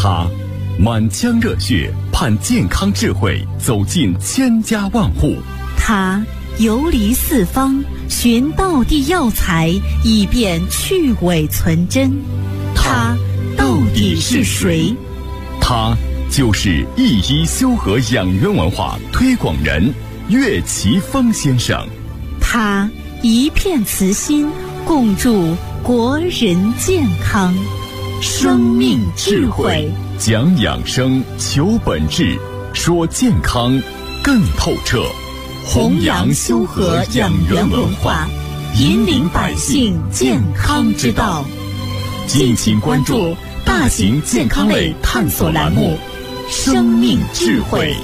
他满腔热血盼健康智慧走进千家万户， 他游离四方寻道地药材，以便去伪存真。他到底是谁？ 他就是一一修和养元文化推广人岳奇峰先生。 他一片慈心，共筑国人健康。生命智慧， 讲养生，求本质，说健康更透彻。 弘扬修和养元文化，引领百姓健康之道。 敬请关注大型健康类探索栏目《生命智慧》。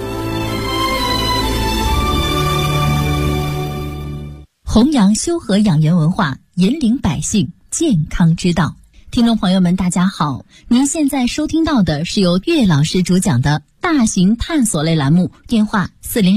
弘扬修和养元文化，引领百姓健康之道。听众朋友们大家好，您现在收听到的是由岳老师主讲的大型探索类栏目，电话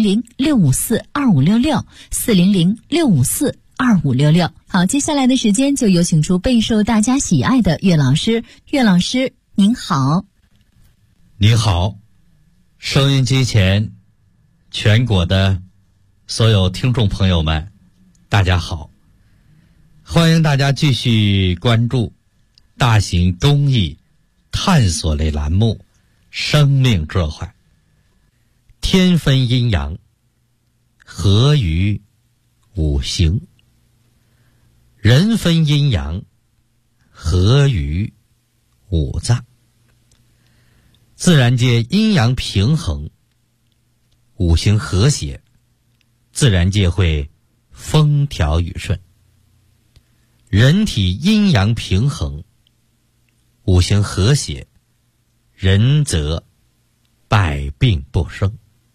400-654-2566，400-654-2566。好，接下来的时间就有请出备受大家喜爱的岳老师。岳老师您好。 你好，收音机前全国的所有听众朋友们大家好，欢迎大家继续关注大型公益探索类栏目《生命智慧》。天分阴阳，合于五行；人分阴阳，合于五脏。自然界阴阳平衡，五行和谐，自然界会风调雨顺。人体阴阳平衡，五行和谐，人则百病不生。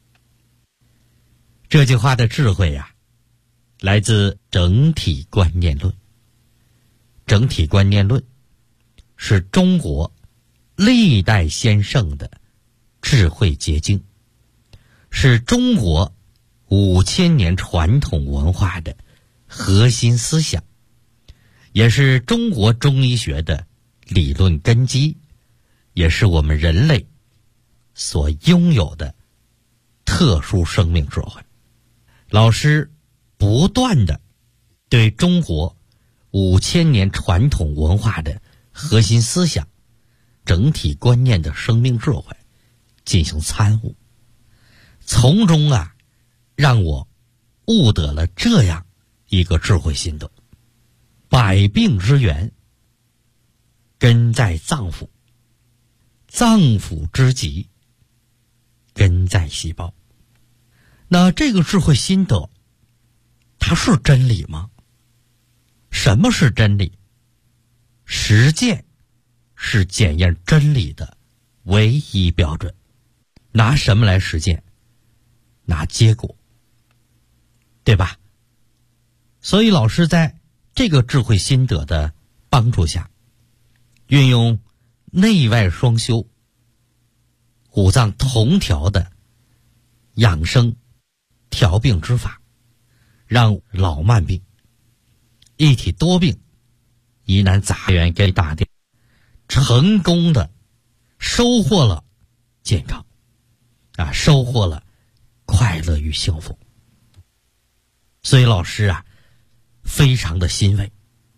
这句话的智慧呀，来自整体观念论。整体观念论是中国历代先圣的智慧结晶，是中国5000年传统文化的核心思想，也是中国中医学的理论根基，也是我们人类所拥有的特殊生命智慧。老师不断地对中国5000年传统文化的核心思想、整体观念的生命智慧进行参悟，从中让我悟得了这样一个智慧心得：百病之源根在脏腑，脏腑之疾根在细胞。那这个智慧心得，它是真理吗？什么是真理？实践是检验真理的唯一标准。拿什么来实践？拿结果，对吧？所以老师在这个智慧心得的帮助下，运用内外双修、五脏同调的养生调病之法，让老慢病、一体多病、疑难杂源给打掉，成功的收获了健康收获了快乐与幸福。所以老师非常的欣慰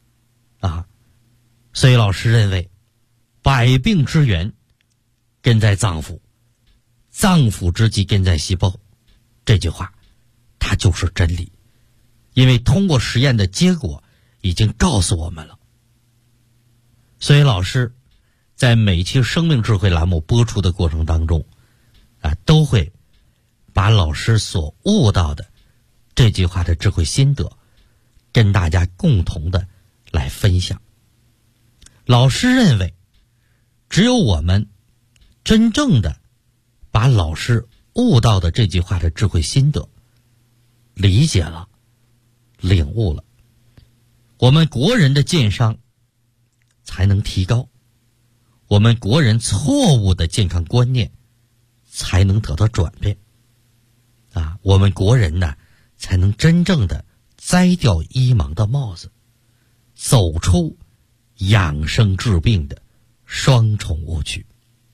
所以老师认为，百病之源根在脏腑，脏腑之疾根在细胞。这句话它就是真理，因为通过实验的结果已经告诉我们了。所以老师在每期生命智慧栏目播出的过程当中都会把老师所悟到的这句话的智慧心得跟大家共同的来分享。老师认为，只有我们真正的把老师悟到的这句话的智慧心得理解了、领悟了，我们国人的健商才能提高，我们国人错误的健康观念才能得到转变我们国人呢才能真正的摘掉医盲的帽子，走出养生治病的双重误区。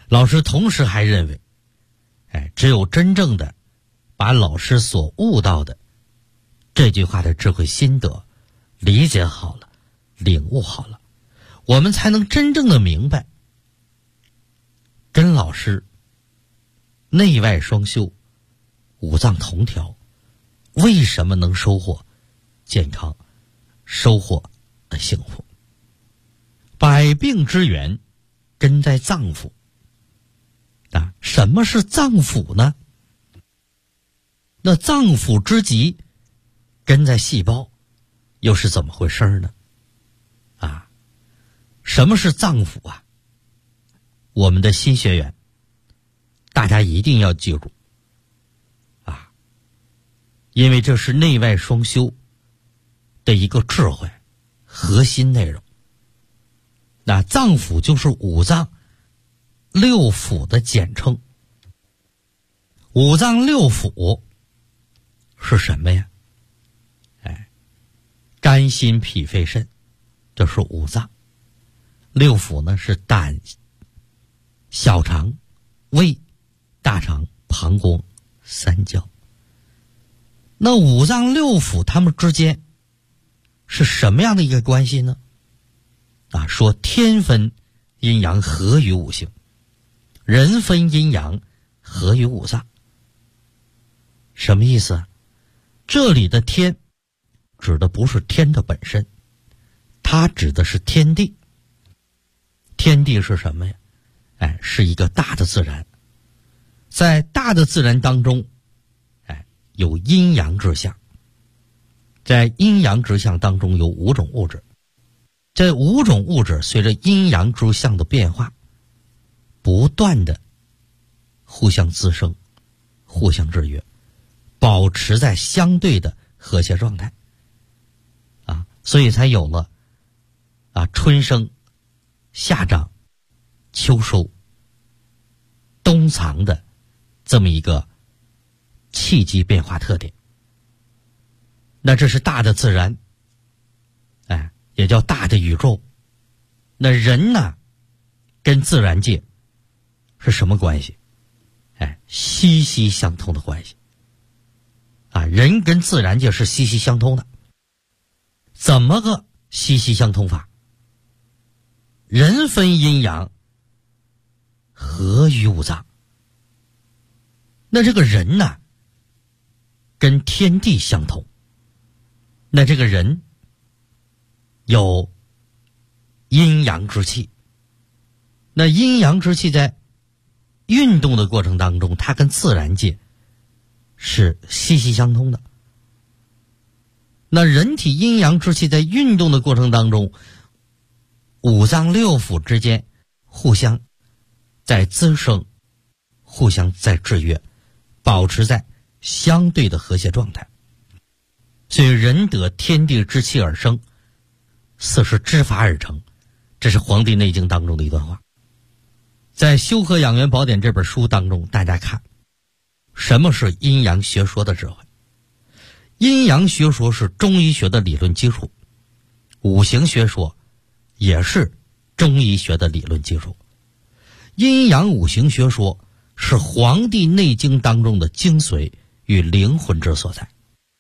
老师同时还认为，只有真正的把老师所悟到的这句话的智慧心得理解好了，领悟好了，我们才能真正的明白跟老师内外双修，五脏同调，为什么能收获健康，收获幸福。百病之源根在脏腑啊，什么是脏腑呢？那脏腑之极根在细胞，又是怎么回事呢？什么是脏腑啊？我们的新学员大家一定要记住因为这是内外双修的一个智慧核心内容。那脏腑就是五脏六腑的简称。五脏六腑是什么呀？肝心脾肺肾，这是五脏。六腑呢是胆、小肠、胃、大肠、膀胱、三焦。那五脏六腑它们之间是什么样的一个关系呢？说天分阴阳合于五行，人分阴阳合于五脏。什么意思啊？这里的天指的不是天的本身，它指的是天地。天地是什么呀？是一个大的自然。在大的自然当中，有阴阳之象。在阴阳之象当中有五种物质。这五种物质随着阴阳之象的变化，不断的互相滋生，互相制约，保持在相对的和谐状态。所以才有了春生、夏长、秋收、冬藏的这么一个气机变化特点。那这是大的自然，也叫大的宇宙。那人呢，跟自然界是什么关系？息息相通的关系。人跟自然界是息息相通的。怎么个息息相通法？人分阴阳合于五脏。那这个人呢，跟天地相同。那这个人有阴阳之气。那阴阳之气在运动的过程当中，它跟自然界是息息相通的。那人体阴阳之气在运动的过程当中，五脏六腑之间互相在滋生，互相在制约，保持在相对的和谐状态。所以人得天地之气而生，四时之法而成，这是《黄帝内经》当中的一段话。在《修和养元宝典》这本书当中，大家看什么是阴阳学说的智慧。阴阳学说是中医学的理论基础，五行学说也是中医学的理论基础。阴阳五行学说是《黄帝内经》当中的精髓与灵魂之所在。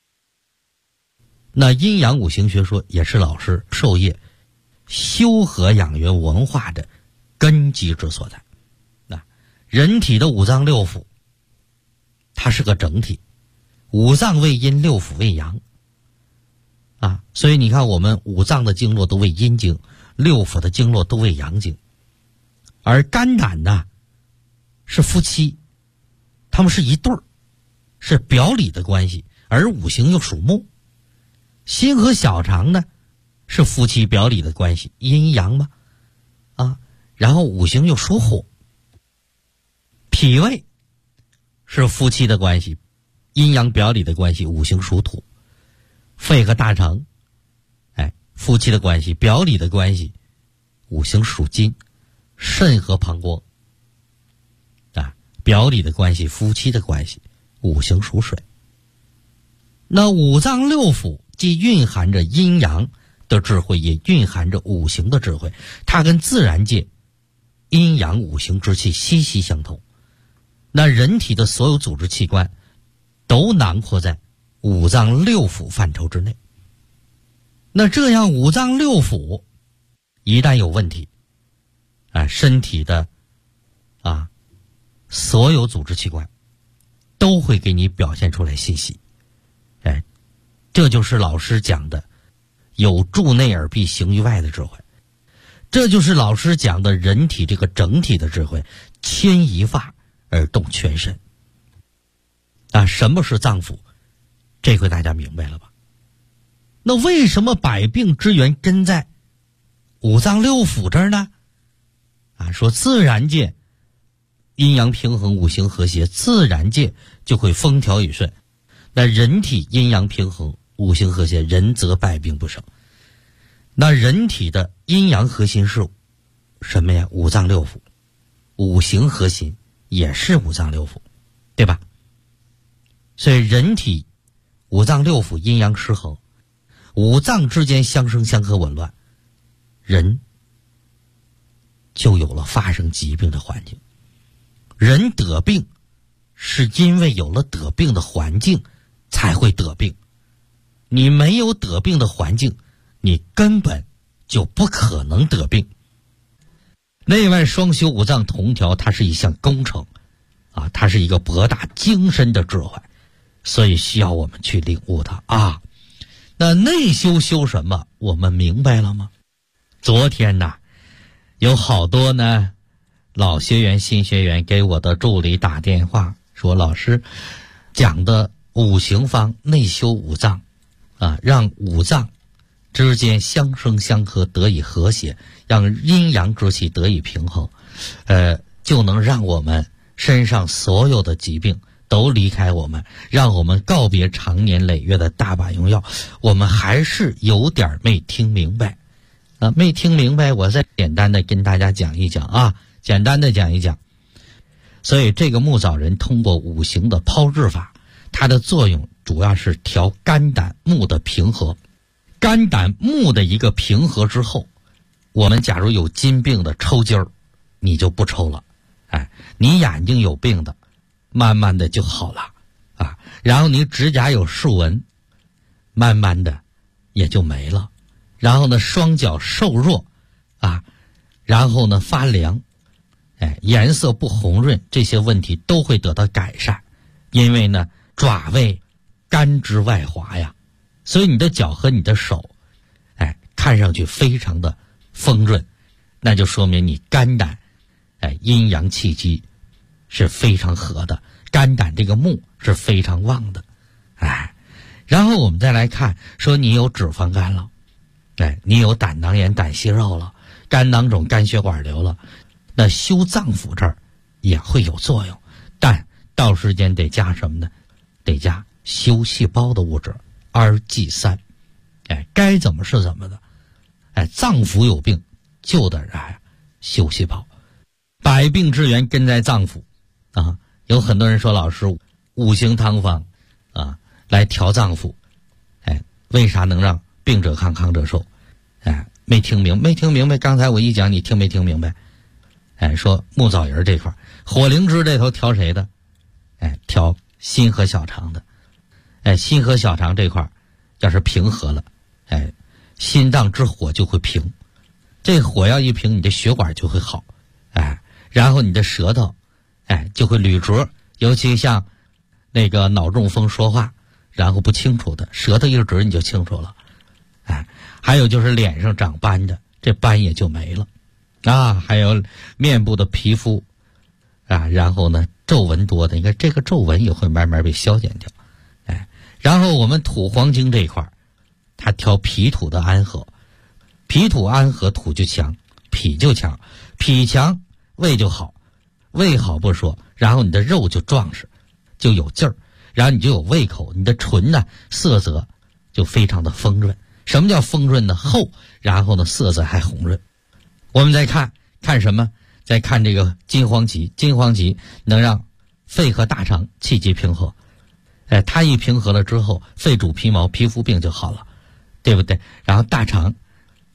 那阴阳五行学说也是老师授业修和养元文化的根基之所在。人体的五脏六腑它是个整体，五脏为阴，六腑为阳所以你看我们五脏的经络都为阴经，六腑的经络都为阳经。而肝胆呢是夫妻，他们是一对儿，是表里的关系，而五行又属木。心和小肠呢是夫妻表里的关系，阴阳嘛然后五行又属火。脾胃是夫妻的关系，阴阳表里的关系，五行属土。肺和大肠夫妻的关系，表里的关系，五行属金。肾和膀胱表里的关系，夫妻的关系，五行属水。那五脏六腑既蕴含着阴阳的智慧，也蕴含着五行的智慧，它跟自然界阴阳五行之气息息相通。那人体的所有组织器官都囊括在五脏六腑范畴之内。那这样五脏六腑一旦有问题，身体的所有组织器官都会给你表现出来信息。这就是老师讲的有助内而必行于外的智慧，这就是老师讲的人体这个整体的智慧，牵一发而动全身。什么是脏腑？这回大家明白了吧？那为什么百病之源根在五脏六腑这儿呢？说自然界阴阳平衡，五行和谐，自然界就会风调雨顺。那人体阴阳平衡，五行和谐，人则百病不生。那人体的阴阳核心是什么呀？五脏六腑。五行核心也是五脏六腑，对吧？所以人体五脏六腑阴阳失衡，五脏之间相生相克紊乱，人就有了发生疾病的环境。人得病是因为有了得病的环境才会得病，你没有得病的环境，你根本就不可能得病。内外双修，五脏同调，它是一项工程它是一个博大精深的智慧，所以需要我们去领悟它那内修修什么？我们明白了吗？昨天有好多老学员新学员给我的助理打电话说，老师讲的五行方内修五脏让五脏之间相生相克得以和谐，让阴阳之气得以平衡，就能让我们身上所有的疾病都离开我们，让我们告别长年累月的大把用药。我们还是有点没听明白没听明白，我再简单的跟大家讲一讲简单的讲一讲。所以这个木枣仁通过五行的抛制法，它的作用主要是调肝胆木的平和。肝胆木的一个平和之后，我们假如有筋病的抽筋儿，你就不抽了。你眼睛有病的慢慢的就好了然后你指甲有竖纹，慢慢的也就没了。然后呢，双脚瘦弱然后呢发凉，颜色不红润，这些问题都会得到改善。因为呢爪位肝之外滑呀，所以你的脚和你的手看上去非常的丰润，那就说明你肝胆阴阳气机是非常合的，肝胆这个木是非常旺的。然后我们再来看，说你有脂肪肝了，你有胆囊炎、胆息肉了，肝囊肿、肝血管瘤了，那修脏腑这儿也会有作用，但到时间得加什么呢？得加修细胞的物质2G3。该怎么是怎么的。脏腑有病就得修细胞。百病之源根在脏腑有很多人说，老师五行汤方来调脏腑，为啥能让病者康康者寿？没听明白。刚才我一讲，你听没听明白？说木枣仁这块，火灵芝这头调谁的？调心和小肠的。心和小肠这块要是平和了，心脏之火就会平，这火要一平，你的血管就会好，然后你的舌头就会捋直，尤其像那个脑中风说话然后不清楚的，舌头一直你就清楚了。还有就是脸上长斑的，这斑也就没了还有面部的皮肤然后呢皱纹多的，你看这个皱纹也会慢慢被消减掉。然后我们土黄精这一块，它调脾土的安和，脾土安和，土就强，脾就强，脾强胃就好，胃好不说，然后你的肉就壮实，就有劲儿，然后你就有胃口，你的唇呢色泽就非常的丰润。什么叫丰润呢？厚，然后呢色泽还红润。我们再看什么？再看这个金黄芪，金黄芪能让肺和大肠气机平和。它一平和了之后，肺主皮毛，皮肤病就好了，对不对？然后大肠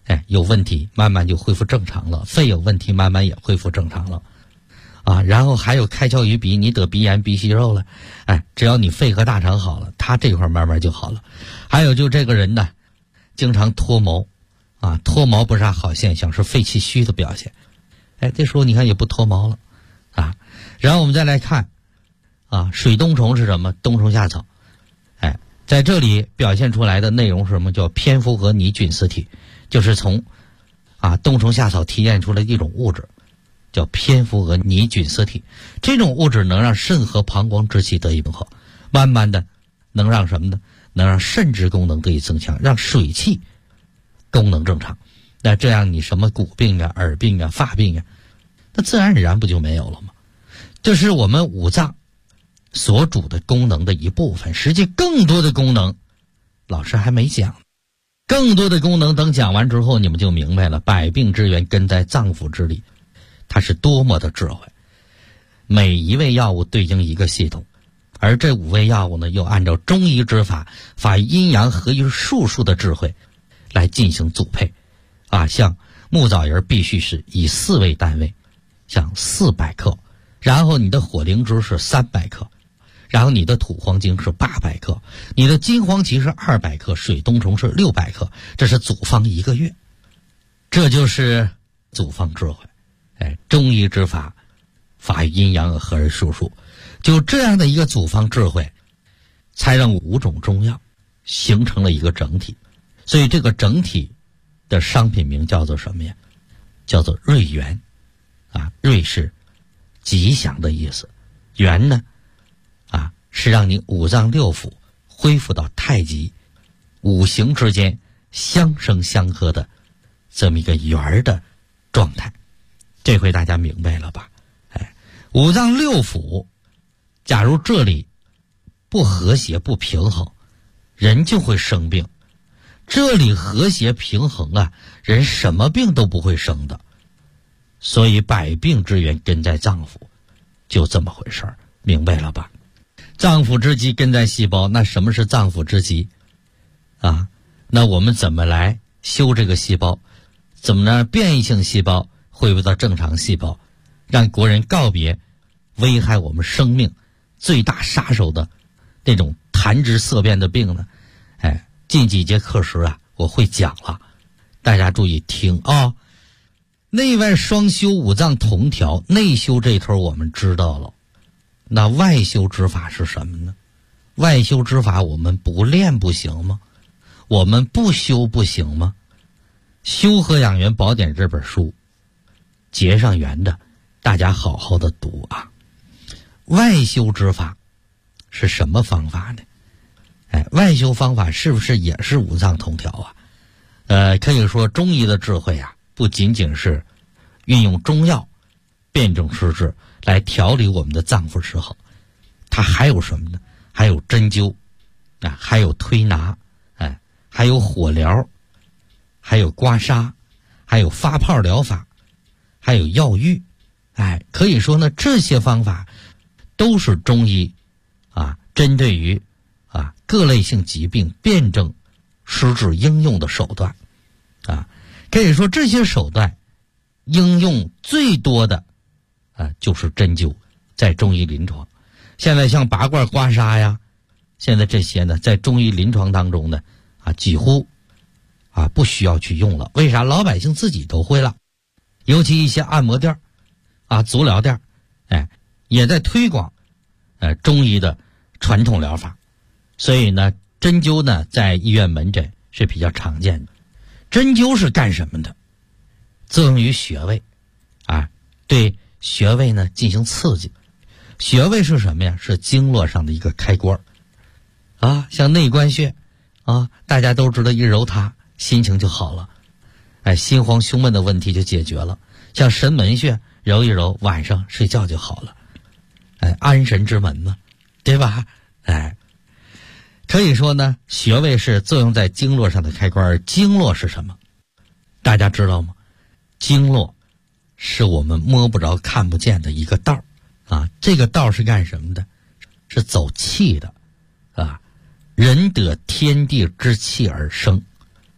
有问题慢慢就恢复正常了，肺有问题慢慢也恢复正常了啊。然后还有开窍于鼻，你得鼻炎鼻息肉了，只要你肺和大肠好了，他这块慢慢就好了。还有就这个人呢经常脱毛啊，脱毛不是啥好现象，是肺气虚的表现。这时候你看也不脱毛了啊。然后我们再来看啊，水冬虫是什么？冬虫夏草。在这里表现出来的内容是什么？叫蝙蝠核拟菌丝体，就是从冬虫夏草提炼出来的一种物质，叫蝙蝠核拟菌丝体。这种物质能让肾和膀胱之气得以平衡，慢慢的能让什么呢？能让肾之功能得以增强，让水气功能正常。那这样你什么骨病啊、耳病啊、发病啊，那自然而然不就没有了吗？这是我们五脏所主的功能的一部分，实际更多的功能老师还没讲，更多的功能等讲完之后你们就明白了，百病之源根在脏腑之理，它是多么的智慧。每一味药物对应一个系统，而这5味药物呢又按照中医之法，法阴阳合于术数的智慧来进行组配像木枣仁必须是以4为单位，像400克，然后你的火灵芝是300克，然后你的土黄精是800克，你的金黄芪是200克，水冬虫是600克，这是组方1个月。这就是组方智慧。中医之法，法与阴阳合而术数，就这样的一个组方智慧，才让5种中药形成了一个整体。所以这个整体的商品名叫做什么呀？叫做瑞元瑞是吉祥的意思，元呢是让你五脏六腑恢复到太极，五行之间相生相克的这么一个圆的状态。这回大家明白了吧？五脏六腑假如这里不和谐不平衡，人就会生病。这里和谐平衡人什么病都不会生的。所以百病之源根在脏腑，就这么回事儿，明白了吧？脏腑之疾根在细胞，那什么是脏腑之疾那我们怎么来修这个细胞？怎么让变异性细胞恢复到正常细胞，让国人告别危害我们生命最大杀手的那种谈之色变的病呢？近几节课时我会讲了，大家注意听内外双修，五脏同调，内修这头我们知道了，那外修之法是什么呢？外修之法我们不练不行吗？我们不修不行吗？修和养元宝典这本书结上缘的，大家好好的读外修之法是什么方法呢？外修方法是不是也是五脏同调可以说中医的智慧不仅仅是运用中药辨证施治来调理我们的脏腑失衡，它还有什么呢？还有针灸还有推拿还有火疗，还有刮痧，还有发泡疗法，还有药浴可以说呢，这些方法都是中医针对于各类性疾病辨证施治应用的手段可以说这些手段应用最多的就是针灸，在中医临床。现在像拔罐刮痧呀，现在这些呢在中医临床当中呢几乎不需要去用了。为啥？老百姓自己都会了。尤其一些按摩店足疗店也在推广中医的传统疗法。所以呢，针灸呢在医院门诊是比较常见的。针灸是干什么的？作用于穴位对穴位呢进行刺激。穴位是什么呀？是经络上的一个开关像内关穴大家都知道，一揉它心情就好了，心慌胸闷的问题就解决了。像神门穴揉一揉，晚上睡觉就好了，安神之门嘛，对吧？可以说呢，穴位是作用在经络上的开关。经络是什么？大家知道吗？经络是我们摸不着看不见的一个道这个道是干什么的？是走气的人得天地之气而生，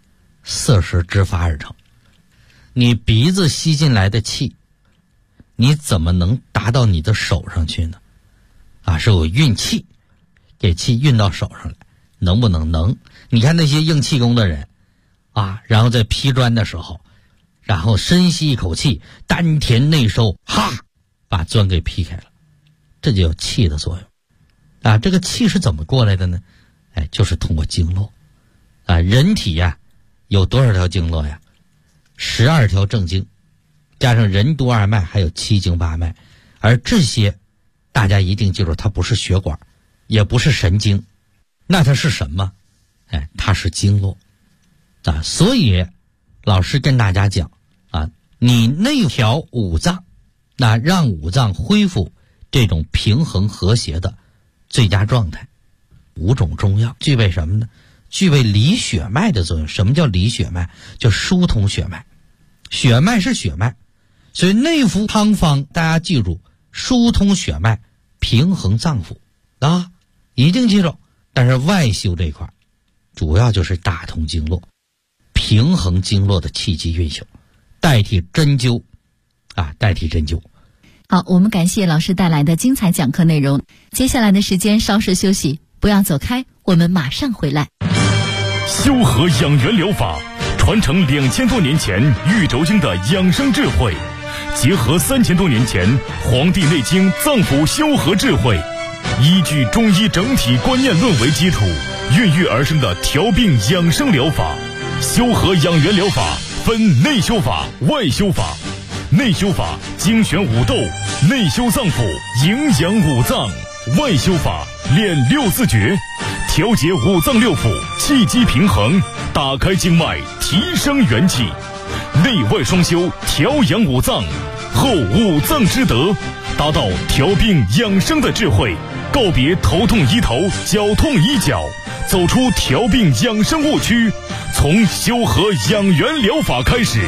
色时之发而成。你鼻子吸进来的气，你怎么能达到你的手上去呢？是有运气，给气运到手上来，能不能？能。你看那些硬气功的人然后在劈砖的时候，然后深吸一口气，丹田内收，把砖给劈开了，这就有气的作用。这个气是怎么过来的呢？就是通过经络。人体有多少条经络呀？12条正经，加上任督二脉，还有7经8脉。而这些大家一定记住，它不是血管，也不是神经，那它是什么？它是经络。所以老师跟大家讲你内调五脏，那让五脏恢复这种平衡和谐的最佳状态。5种中药具备什么呢？具备理血脉的作用。什么叫理血脉？就疏通血脉。血脉是血脉，所以内服汤方大家记住，疏通血脉，平衡脏腑一定记住。但是外修这一块主要就是打通经络，平衡经络的气机运行，代替针灸代替针灸。 好，我们感谢老师带来的精彩讲课内容。接下来的时间稍事休息，不要走开，我们马上回来。 修和养元疗法传承2000多年前玉轴经的养生智慧，结合3000多年前《黄帝内经》脏腑修和智慧，依据中医整体观念论为基础，孕育而生的调病养生疗法。修和养元疗法分内修法、外修法。内修法精选五斗，内修脏腑，营养五脏；外修法练6字诀，调节五脏六腑，气机平衡，打开经脉，提升元气。内外双修，调养五脏，后五脏之德，达到调病养生的智慧，告别头痛医头，脚痛医脚，走出调病养生误区，从修和养元疗法开始。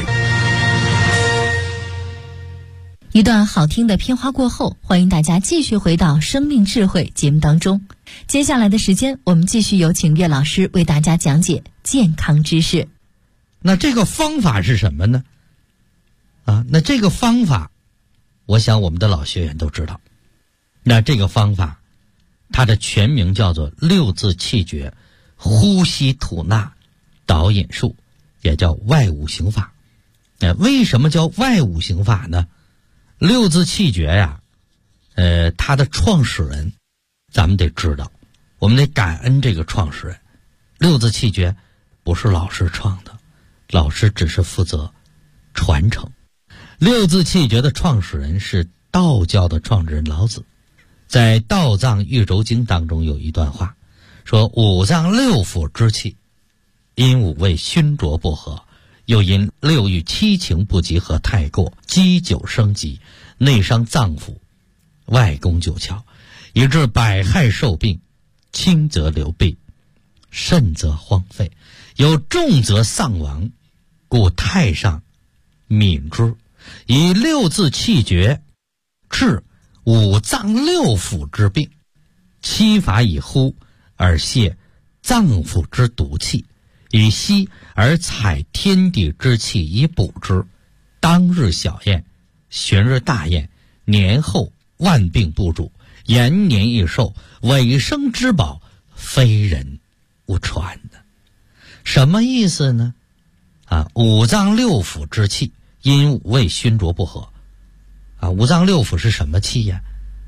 一段好听的片花过后，欢迎大家继续回到生命智慧节目当中。接下来的时间，我们继续有请岳老师为大家讲解健康知识。 那这个方法是什么呢？那这个方法我想我们的老学员都知道。那这个方法它的全名叫做6字气诀呼吸吐纳导引术，也叫外五行法。为什么叫外五行法呢？6字气诀呀，它的创始人咱们得知道，我们得感恩这个创始人。6字气诀不是老师创的，老师只是负责传承。6字气诀的创始人是道教的创始人老子，在《道藏玉轴经》当中有一段话，说五脏六腑之气，因五味熏浊不和，又因6欲7情不集合太过，积久生疾，内伤脏腑，外攻九窍，以致百害受病，轻则流弊，甚则荒废，有重则丧亡，故太上悯之，以6字气诀治五脏六腑之病，7法以呼而泄脏腑之毒气，以息而采天地之气以补之。当日小宴，旬日大宴，年后万病不主，延年益寿，尾生之宝，非人勿传的。什么意思呢？五脏六腑之气因五味熏浊不和。五脏六腑是什么气呀？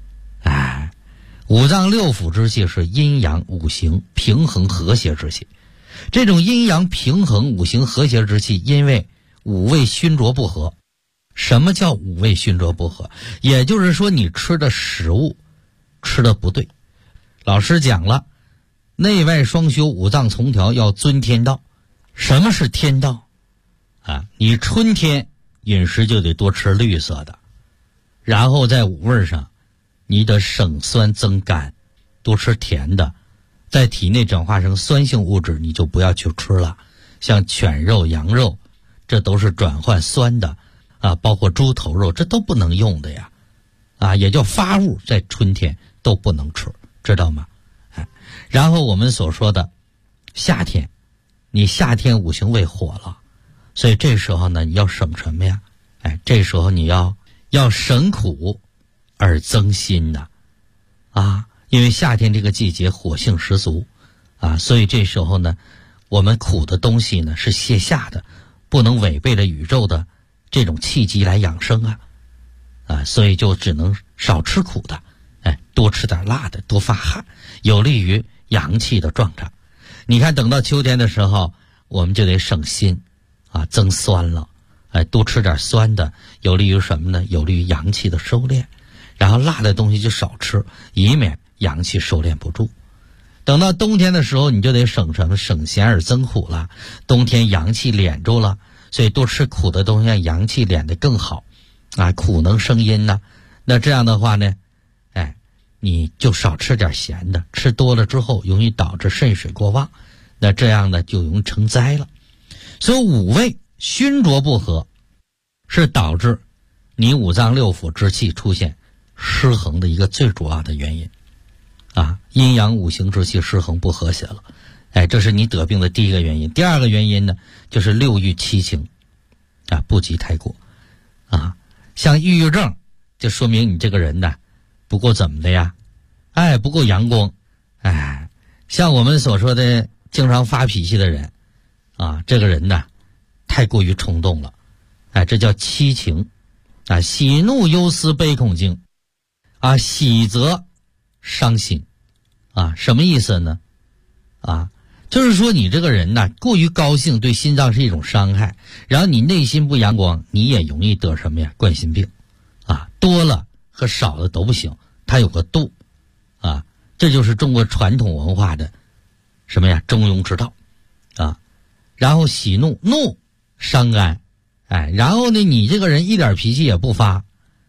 五脏六腑之气是阴阳五行平衡和谐之气。这种阴阳平衡五行和谐之气，因为五味熏浊不和。什么叫五味熏浊不和？也就是说你吃的食物吃的不对。老师讲了，内外双修，五脏从调，要遵天道。什么是天道？你春天饮食就得多吃绿色的，然后在五味上你得省酸增甘，多吃甜的，在体内转化成酸性物质你就不要去吃了，像犬肉羊肉这都是转换酸的包括猪头肉这都不能用的呀也叫发物，在春天都不能吃，知道吗？然后我们所说的夏天你夏天五行为火了，所以这时候呢，你要省什么呀？这时候你要省苦而增辛呐，因为夏天这个季节火性十足所以这时候呢，我们苦的东西呢是泻下的，不能违背了宇宙的这种气机来养生所以就只能少吃苦的，多吃点辣的，多发汗，有利于阳气的壮长。你看等到秋天的时候，我们就得省辛增酸了，多吃点酸的，有利于什么呢？有利于阳气的收敛。然后辣的东西就少吃，以免阳气收敛不住。等到冬天的时候，你就得省什么？省咸而增苦了。冬天阳气敛住了，所以多吃苦的东西让阳气敛得更好苦能生阴呢。那这样的话呢，你就少吃点咸的，吃多了之后容易导致肾水过旺，那这样呢就容易成灾了。所以五味熏浊不和是导致你五脏六腑之气出现失衡的一个最主要的原因阴阳五行之气失衡不和谐了，这是你得病的第一个原因。第二个原因呢，就是六欲七情不及太过像抑郁症，就说明你这个人呢不够怎么的呀？不够阳光。像我们所说的经常发脾气的人这个人呢太过于冲动了，这叫七情喜怒忧思悲恐惊喜则伤心什么意思呢？就是说你这个人呢过于高兴对心脏是一种伤害，然后你内心不阳光，你也容易得什么呀？冠心病多了和少了都不行，它有个度这就是中国传统文化的什么呀？中庸之道然后喜怒伤肝然后呢你这个人一点脾气也不发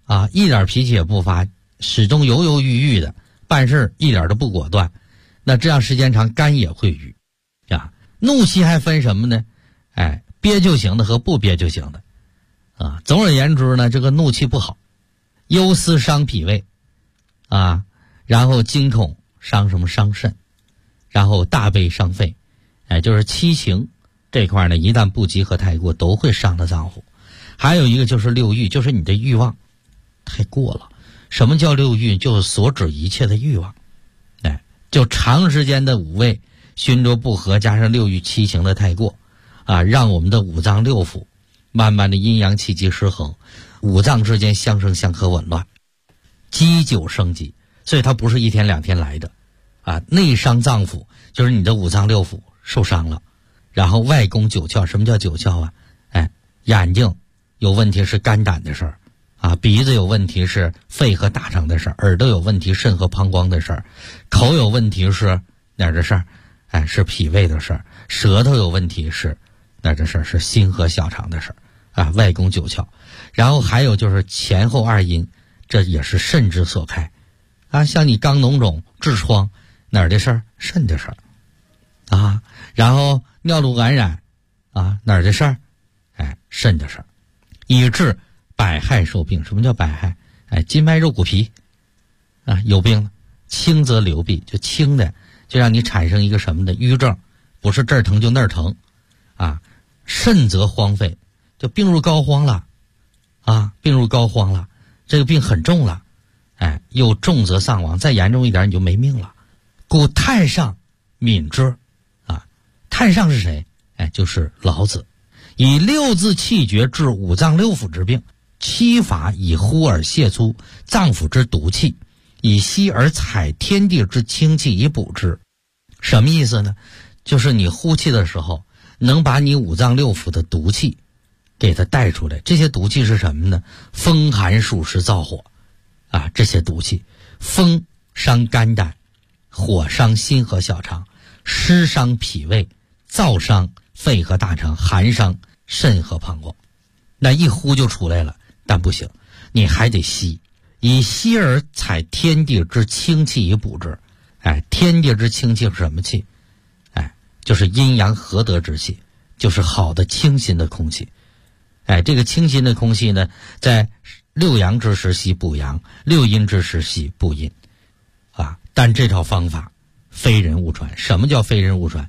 始终犹犹豫豫的，办事一点都不果断，那这样时间长肝也会郁怒气还分什么呢？憋就行的和不憋就行的总而言之呢，这个怒气不好，忧思伤脾胃然后惊恐伤什么？伤肾，然后大悲伤肺就是七情这块呢，一旦不及和太过都会伤了脏腑。还有一个就是六欲，就是你的欲望太过了。什么叫六欲？就是所指一切的欲望就长时间的五味熏浊不和，加上六欲七情的太过让我们的五脏六腑慢慢的阴阳气机失衡，五脏之间相生相克紊乱，积久生疾。所以它不是一天两天来的内伤脏腑，就是你的五脏六腑受伤了。然后外攻九窍。什么叫九窍眼睛有问题是肝胆的事儿鼻子有问题是肺和大肠的事儿，耳朵有问题肾和膀胱的事儿，口有问题是哪儿的事儿是脾胃的事儿，舌头有问题是哪儿的事儿，是心和小肠的事儿外攻九窍。然后还有就是前后二阴，这也是肾之所开像你肛脓肿痔疮哪儿的事儿？肾的事儿然后尿路感染哪儿的事儿？肾的事儿，以致百害受病。什么叫百害？筋脉肉骨皮有病了。轻则流痹，就轻的就让你产生一个什么的瘀症，不是这儿疼就那儿疼甚则荒废，就病入膏肓了病入膏肓了，这个病很重了又重则丧亡，再严重一点你就没命了。故太上敏之太上是谁？就是老子，以六字气绝治五脏六腑之病，七法以呼而泄出脏腑之毒气，以吸而采天地之清气以补之。什么意思呢？就是你呼气的时候能把你五脏六腑的毒气给它带出来。这些毒气是什么呢？风寒暑湿燥火这些毒气。风伤肝胆，火伤心和小肠，湿伤脾胃，燥伤肺和大肠，寒伤肾和膀胱。那一呼就出来了，但不行，你还得吸，以吸而采天地之清气以补之。天地之清气是什么气？就是阴阳合德之气，就是好的清新的空气。这个清新的空气呢，在六阳之时喜补阳，六阴之时喜补阴但这套方法非人勿传。什么叫非人勿传？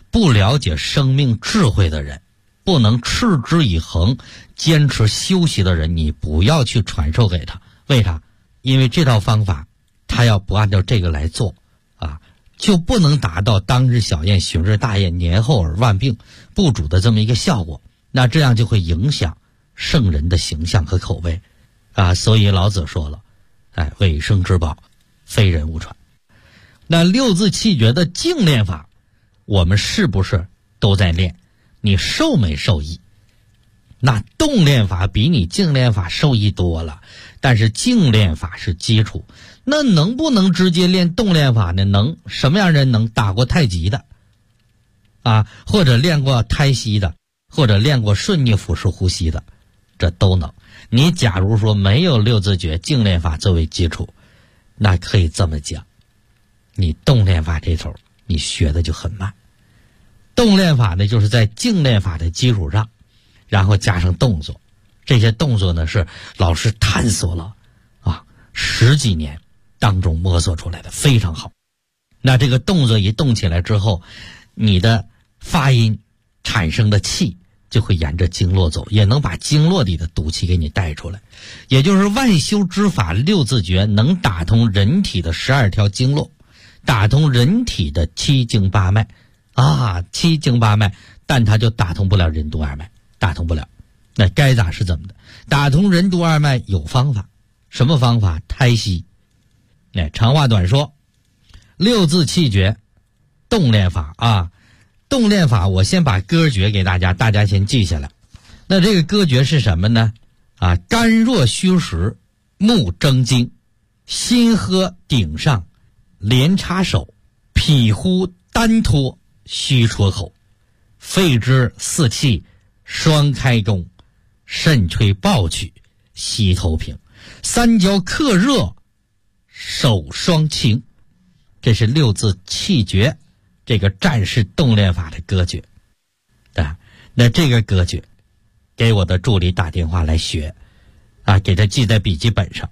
不了解生命智慧的人，不能持之以恒坚持修习的人，你不要去传授给他。为啥？因为这套方法他要不按照这个来做啊，就不能达到当日小宴寻日大宴年后而万病不主的这么一个效果。那这样就会影响圣人的形象和口味啊。所以老子说了，尾生之宝非人勿传。那六字气诀的静练法，我们是不是都在练？你受没受益？那动练法比你静练法受益多了，但是静练法是基础。那能不能直接练动练法呢？能。什么样人能？打过太极的啊，或者练过胎息的，或者练过顺逆腹式呼吸的，这都能。你假如说没有六字诀静练法作为基础，那可以这么讲，你动练法这头你学的就很慢。动练法呢，就是在静练法的基础上，然后加上动作。这些动作呢，是老师探索了10几年当中摸索出来的，非常好。那这个动作一动起来之后，你的发音产生的气就会沿着经络走，也能把经络里的毒气给你带出来。也就是外修之法六字诀能打通人体的12条经络，打通人体的7经8脉7经8脉，但它就打通不了任督二脉，打通不了。那该咋是怎么的？打通任督二脉有方法。什么方法？胎息。长话短说，六字气诀动练法啊。动练法我先把歌诀给大家先记下来。那这个歌诀是什么呢？肝若虚实，目睁睛，心喝顶上，连插手，脾呼单托，虚戳口，肺之四气，双开弓，肾吹暴曲，膝头平，三焦克热，手双擎。这是六字气诀，这个战士动练法的歌诀。那这个歌诀给我的助理打电话来学给他记在笔记本上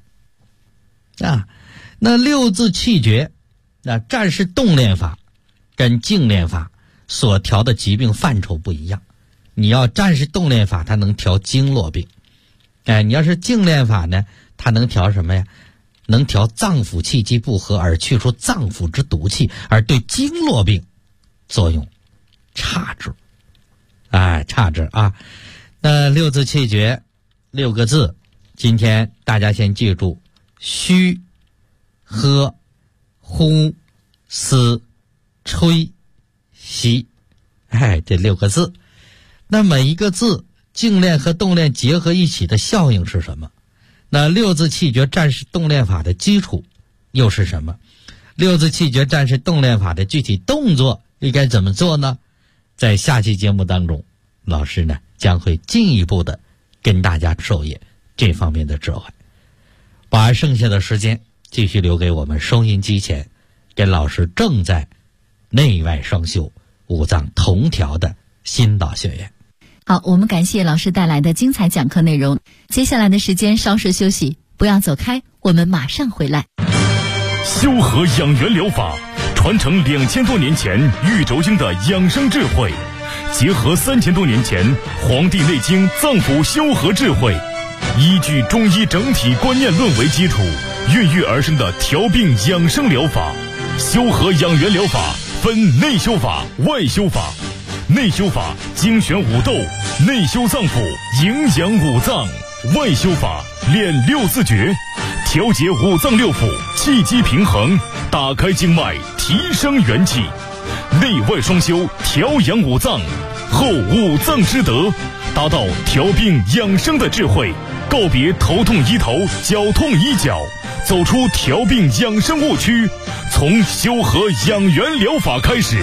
那六字气诀，那战士动练法跟静练法所调的疾病范畴不一样。你要战士动练法，它能调经络病。你要是静练法呢，它能调什么呀？能调脏腑气机不和，而去除脏腑之毒气，而对经络病作用差之。差之那六字气诀6个字，今天大家先记住：虚、喝、呼、思、吹、吸。这6个字。那每一个字静练和动练结合一起的效应是什么？那六字气诀战士动练法的基础又是什么？六字气诀战士动练法的具体动作应该怎么做呢？在下期节目当中，老师呢将会进一步的跟大家授业这方面的智慧。把剩下的时间继续留给我们收音机前跟老师正在内外双修五脏同调的新老学员。 好，我们感谢老师带来的精彩讲课内容。接下来的时间稍事休息，不要走开，我们马上回来。 修和养元疗法传承2000多年前玉轴经的养生智慧，结合3000多年前《黄帝内经》脏腑修和智慧，依据中医整体观念论为基础，孕育而生的调病养生疗法。修和养元疗法分内修法、外修法。内修法精选五斗，内修脏腑，营养五脏；外修法练六字诀，调节五脏六腑，气机平衡，打开经脉，提升元气。内外双修，调养五脏，后五脏之德，达到调病养生的智慧。告别头痛医头，脚痛医脚，走出调病养生误区，从修和养元疗法开始。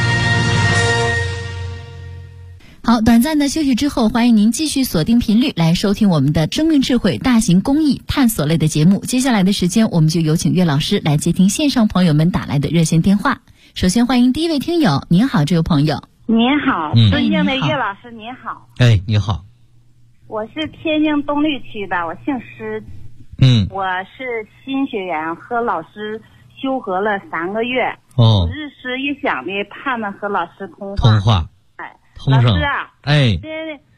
好，短暂的休息之后，欢迎您继续锁定频率来收听我们的生命智慧大型公益探索类的节目。接下来的时间，我们就有请岳老师来接听线上朋友们打来的热线电话。首先欢迎第一位听友。您好，这位朋友。 您好，尊敬的岳老师您好。 你好。 我是天津东绿区的，我姓施。我是新学员，和老师修和了3个月。 哦， 日思夜想的盼着和老师通话。 通话。 哎， 通上老师啊， 哎， 这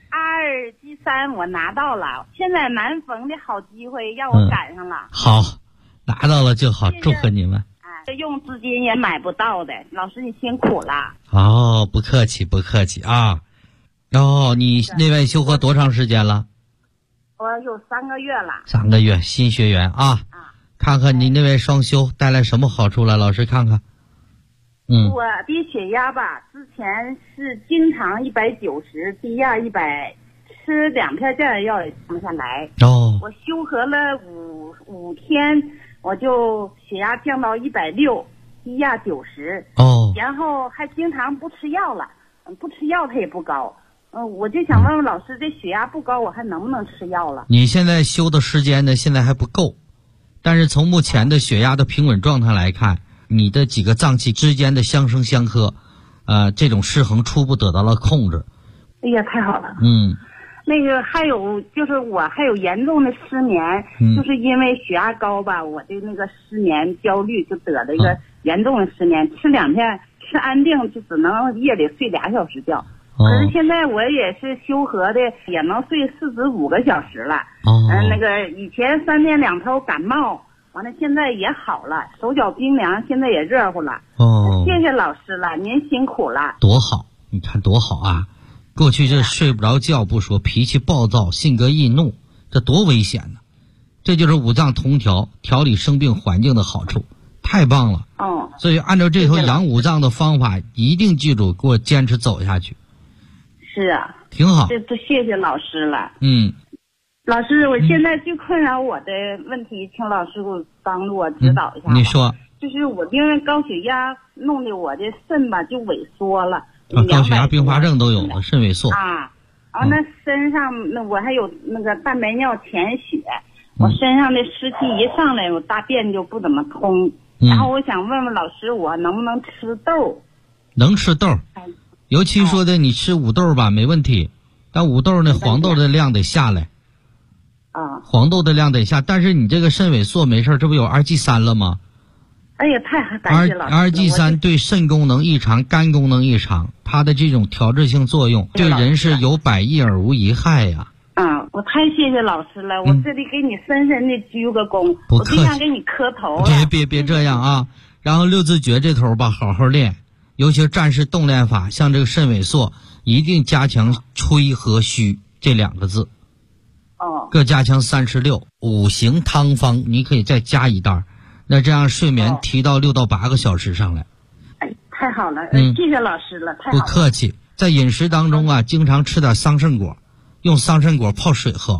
2G3我拿到了，现在难逢的好机会让我赶上了。 好，拿到了就好，祝贺你们。 哎，用资金也买不到的，老师你辛苦了。 哦，不客气，不客气啊。哦，你那位修合多长时间了？ 我有3个月了。 3个月，新学员啊。看看你那位双修带来什么好处了，老师看看。 我的血压吧，之前是经常190，低压100，吃2片降压药也降不下来。 哦， 我修合了五天，我就血压降到160，低压90。 哦， 然后还经常不吃药了，不吃药它也不高。我就想问问老师，这血压不高，我还能不能吃药了？ 你现在修的时间呢，现在还不够，但是从目前的血压的平稳状态来看，你的几个脏器之间的相生相克，这种失衡初步得到了控制。 哎呀，太好了。那个还有就是我还有严重的失眠，就是因为血压高吧，我的那个失眠焦虑就得了一个严重的失眠，吃2片吃安定就只能夜里睡2小时觉。可是现在我也是修合的，也能睡45个小时了。那个以前3天2头感冒，完了现在也好了，手脚冰凉，现在也热乎了。谢谢老师了，您辛苦了。 多好，你看多好啊！过去这睡不着觉不说，脾气暴躁，性格易怒，这多危险呢！这就是五脏同调，调理生病环境的好处，太棒了。所以按照这头养五脏的方法，一定记住，给我坚持走下去。 是啊， 挺好。 这谢谢老师了。老师，我现在最困扰我的问题，请老师给我帮助我指导一下。 你说。 就是我因为高血压弄得我的肾吧就萎缩了。 高血压并发症都有了，肾萎缩。 那身上那我还有那个蛋白尿潜血，我身上的湿气一上来，我大便就不怎么通。然后我想问问老师，我能不能吃豆？ 能吃豆。尤其说的你吃五豆吧没问题，但五豆呢黄豆的量得下来。黄豆的量得下，但是你这个肾萎缩没事，这不有2G3了吗？ 哎呀，太感谢老师了。 2G3对肾功能异常、肝功能异常，它的这种调制性作用对人是有百益而无一害呀。 我太谢谢老师了，我这里给你深深的鞠个躬， 不客气， 我就想给你磕头了。 别这样啊！然后六字诀这头吧，好好练，尤其是战士动练法，像这个肾萎缩，一定加强吹和虚这2个字。各加强36，五行汤方你可以再加一袋，那这样睡眠提到6到8个小时上来。 太好了，谢谢老师了，太好了。 不客气。在饮食当中啊，经常吃点桑葚果，用桑葚果泡水喝。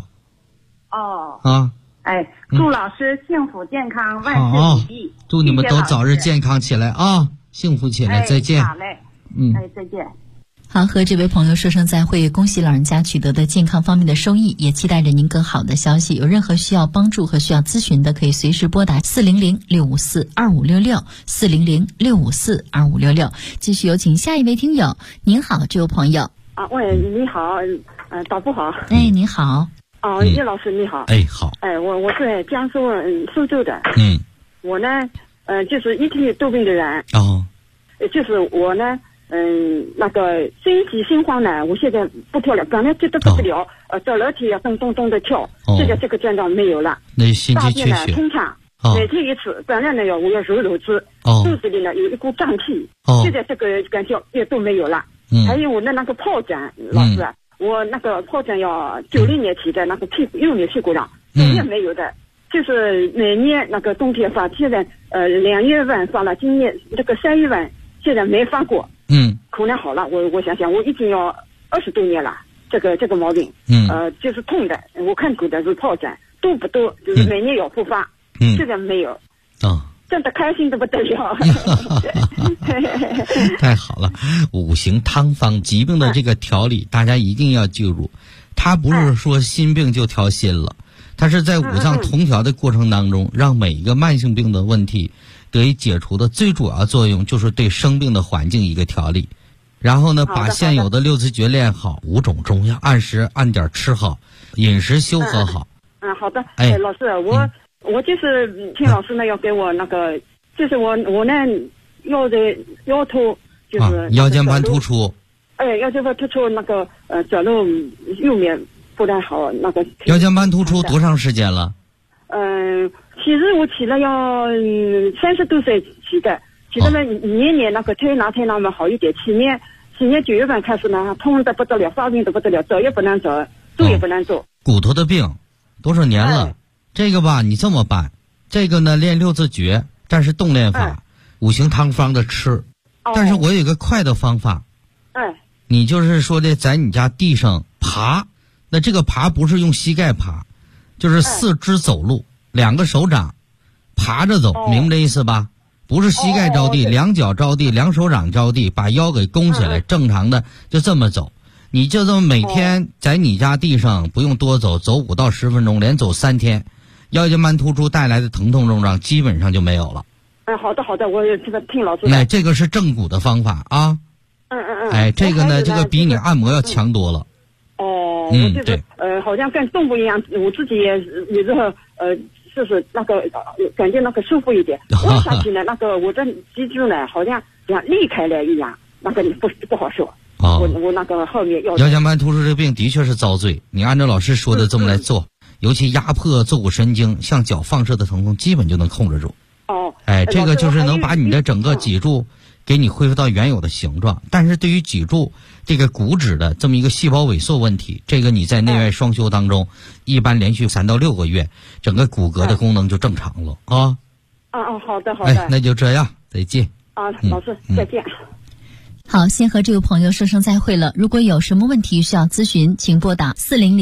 祝老师幸福健康，万事如意。 祝你们都早日健康起来啊，幸福起来。再见。 好嘞。再见。 好，和这位朋友说声再会，恭喜老人家取得的健康方面的收益，也期待着您更好的消息。有任何需要帮助和需要咨询的，可以随时拨打400-654-2566，400-654-2566。继续有请下一位听友。您好，这位朋友。 喂，你好，导播好。 你好。 叶老师你好。 好。 我是江苏苏州的。我呢，就是一体多病的人。就是我呢。那个心急心慌呢，我现在不跳了，本来觉得不得了，走楼梯要咚咚咚的跳，现在这个症状没有了。 那心肌缺血。 大便呢通畅，每天1次。本来呢我要揉揉子，肚子里呢有一股胀气，现在这个感觉也都没有了。还有我的那个疱疹，老师，我那个疱疹要90年起的那个右面屁股上，也没有的。就是每年那个冬天发，现在2月份发了，今年这个3月份现在没发过。可能好了，我想想，我已经要20多年了，这个毛病，就是痛的，我看过的是疱疹，多不多？就是每年要复发，现在没有，真的开心的不得了。 太好了，五行汤方疾病的这个调理，大家一定要记住，它不是说心病就调心了，它是在五脏同调的过程当中，让每一个慢性病的问题得以解除的最主要作用，就是对生病的环境一个调理。然后呢，把现有的6字诀练好，5种中药按时按点吃好，饮食修合好。 好的。老师，我就是听老师呢要给我那个，就是我呢腰突就是腰间盘突出。 腰间盘突出那个走路右面不太好，那个腰间盘突出多长时间了？ 其实我起了要30多岁起的，起的呢年那个推拿嘛好一点。去年9月份开始呢，痛得不得了，发病得不得了，走也不能走，坐也不能坐。 骨头的病多少年了？这个吧，你这么办，这个呢练6字诀，但是动练法，五行汤方的吃。但是我有一个快的方法。你就是说的在你家地上爬，那这个爬不是用膝盖爬，就是4肢走路，2个手掌爬着走，明白这意思吧？不是膝盖着地，2脚着地，2手掌着地，把腰给弓起来，正常的就这么走。你就这么每天在你家地上不用多走，走5到10分钟，连走3天，腰间盘突出带来的疼痛症状基本上就没有了。 好的，我这个听老师。 这个是正骨的方法啊。这个呢，这个比你按摩要强多了。 对。好像跟动物一样，我自己也有时候就是那个感觉那个舒服一点。我想起来那个我的脊柱呢，好像裂开了一样，那个不好受。我那个后面腰间盘突出这个病的确是遭罪，你按照老师说的这么来做，尤其压迫坐骨神经，向脚放射的疼痛基本就能控制住。这个就是能把你的整个脊柱给你恢复到原有的形状。但是对于脊柱这个骨质的这么一个细胞萎缩问题，这个你在内外双修当中，一般连续3到6个月，整个骨骼的功能就正常了啊。 好的。 那就这样，再见。 老师再见。 好，先和这位朋友说声再会了。如果有什么问题需要咨询，请拨打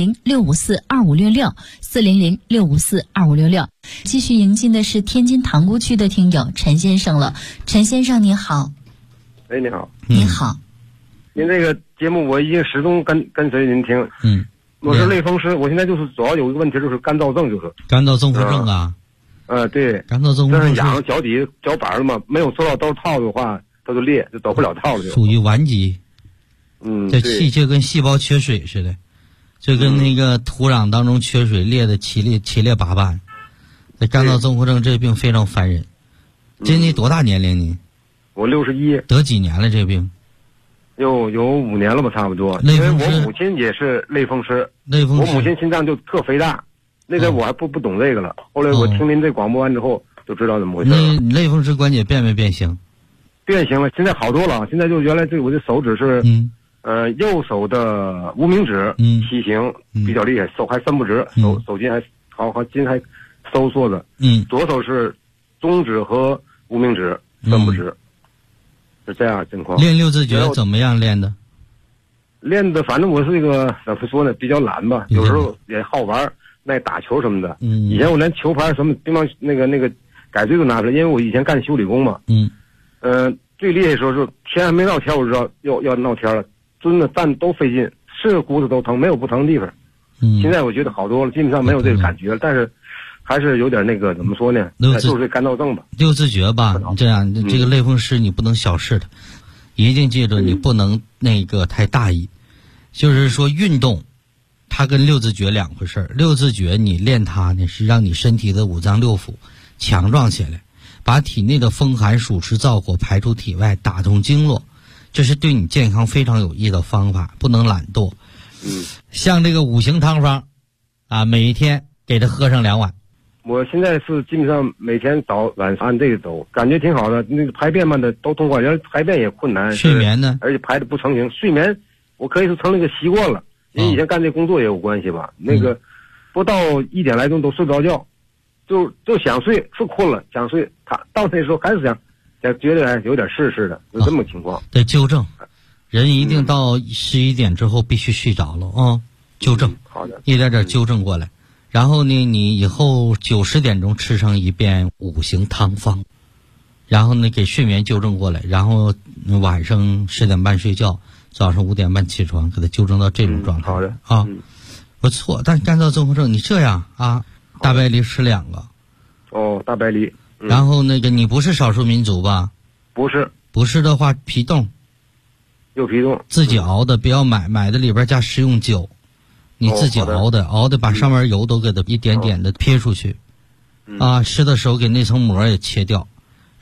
400-654-2566，400-654-2566。继续迎进的是天津塘沽区的听友陈先生了。陈先生你好。 你好。 你好。 您这个节目我已经始终跟随您听。我是类风湿，我现在就是主要有一个问题，就是干燥症，就是干燥综合症啊。 对。 干燥综合症。 但是痒脚底脚板了嘛，没有做到兜套的话，它就裂，就走不了套了，就属于顽疾。这气就跟细胞缺水似的，就跟那个土壤当中缺水裂的七裂八瓣。这干燥综合症这病非常烦人。今年多大年龄你？ 我61。 得几年了这病？ 有5年了吧，差不多。因为我母亲也是类风湿，我母亲心脏就特肥大，那个我还不懂这个了。后来我听您这广播完之后，就知道怎么回事了。 你类风湿关节变没变形？ 变形了，现在好多了。现在就原来我的手指是，右手的无名指畸形比较厉害，手还伸不直，手筋还筋还收缩着。左手是中指和无名指伸不直。是这样情况。 练6字诀怎么样练的？ 练的反正我是一个怎么说呢，比较懒吧，有时候也好玩，爱打球什么的。以前我连球拍什么乒乓那个改锥都拿出来，因为我以前干修理工嘛。最厉害的时候是天还没到天，我知道要闹天了，蹲着站都费劲，是骨头都疼，没有不疼的地方。现在我觉得好多了，基本上没有这个感觉了，但是还是有点那个怎么说呢？就是干燥症吧。6字诀吧，你这样这个类风湿你不能小视它，一定记住你不能那个太大意。就是说运动，它跟6字诀两回事。6字诀你练它呢，是让你身体的5脏6腑强壮起来，把体内的风寒暑湿燥火排出体外，打通经络，这是对你健康非常有益的方法，不能懒惰。像这个5行汤方啊，每一天给它喝上2碗。我现在是基本上每天早晚按这个走，感觉挺好的。那个排便嘛的都通过，原来排便也困难。睡眠呢？而且排的不成形。睡眠我可以是成了一个习惯了，因为以前干这工作也有关系吧。那个不到1点来钟都睡不着觉，就想睡，是困了想睡，他到那时候还是想觉得有点试试的，有这么情况。得纠正，人一定到11点之后必须睡着了啊，纠正。好的，一点点纠正过来。然后呢，你以后9、10点钟吃上一遍5行汤方，然后呢给睡眠纠正过来，然后晚上10点半睡觉，早上5点半起床，给它纠正到这种状态。好的啊，不错。但是干燥综合症，你这样啊，大白梨吃2个。哦，大白梨。然后那个你不是少数民族吧？不是。不是的话，皮冻。有皮冻。自己熬的，不要买的里边加食用酒。你自己熬的，把上面油都给它一点点的撇出去，啊，吃的时候给那层膜也切掉，